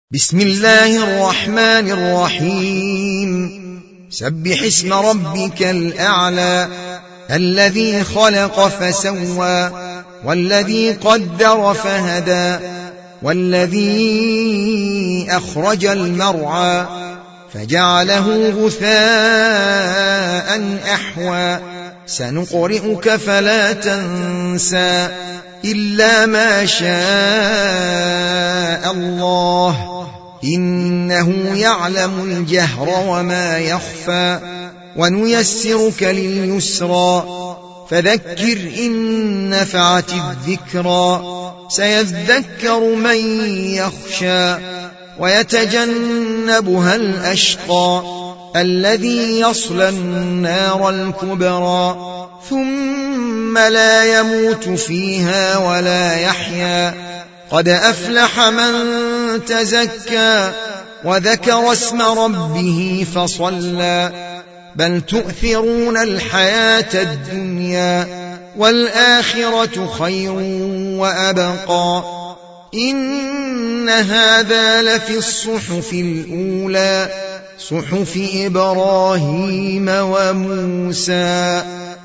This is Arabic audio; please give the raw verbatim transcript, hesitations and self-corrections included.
بسم الله الرحمن الرحيم سبح اسم ربك الأعلى الذي خلق فسوى والذي قدر فهدى والذي أخرج المرعى فجعله غثاء أحوى سنقرئك فلا تنسى إلا ما شاء الله إنه يعلم الجهر وما يخفى ونيسرك لليسرى فذكر إن نفعت الذكرى سيذكر من يخشى ويتجنبها الأشقى الذي يصلى النار الكبرى ثم لا يموت فيها ولا يحيا قد أفلح من تزكى وذكر اسم ربه فصلى بل تؤثرون الحياة الدنيا والآخرة خير وأبقى إن هذا لفي الصحف الأولى صحف إبراهيم وموسى.